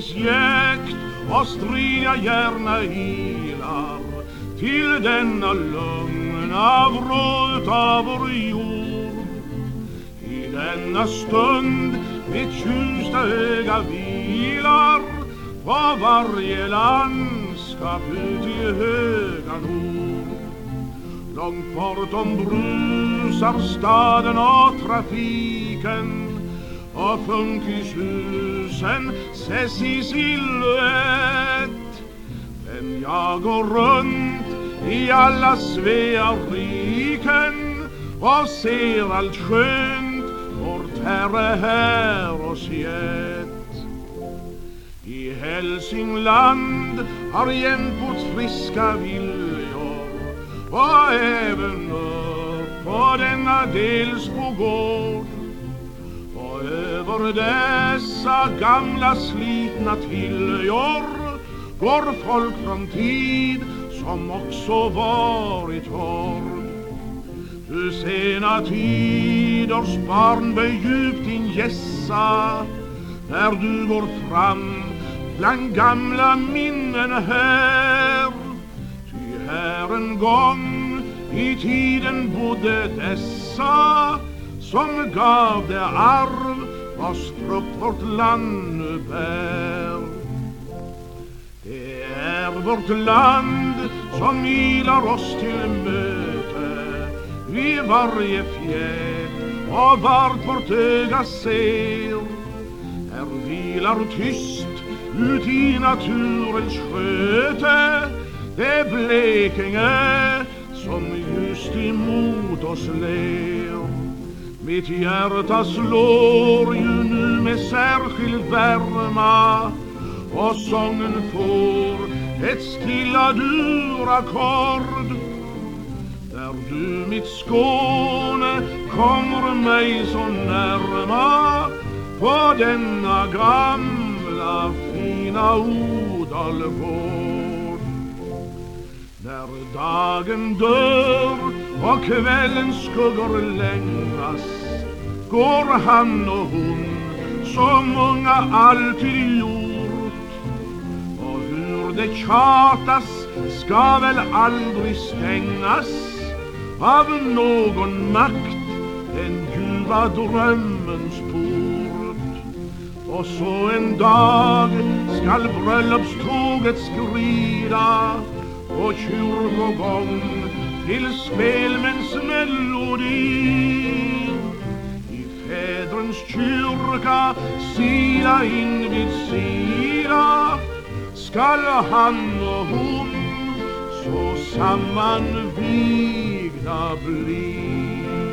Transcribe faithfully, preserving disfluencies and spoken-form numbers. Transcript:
finns jäkt och strida gärna ilar till denna lugna vrå av vår jord. I denna stund mitt tjusta öga vilar på varje landskap ut i höga nord. Långt bortom brusar staden och trafiken, och funkishusen ses i silhuett. Men jag går runt i alla Svea riken och ser allt skönt vårt Herre här oss gett. I Hälsingland har jämfort friska viljor, och även upp på denna Delsbo gård. Och över dessa gamla slitna tiljor går folk från tid som också varit hård. Du sena tiders barn bedjupt din gässa, när du går fram bland gamla minnen här. Ty här en gång i tiden bodde dessa, som gav det arv vars frukt vårt land nu bär. Det är vårt land som ilar oss till möte vid varje fjäll och vart vårt öga ser. Här vilar tyst ut i naturens sköte det Blekinge som just emot oss ler. Mitt hjärta slår ju nu med särskild värma, och sången får ett stilla durackord. Där du mitt Skåne kommer mig så närma på denna gamla fina odalgård. När dagen dör och kvällens skuggor längas, går han och hon som många alltid gjort. Och hur det tjatas ska väl aldrig stängas av någon makt den ljuva drömmens port. Och så en dag skall bröllopståget skrida och kyrkogång till spelmäns melodi. I fädrens kyrka sida invid sida skall han och hon så sammanvigna bli.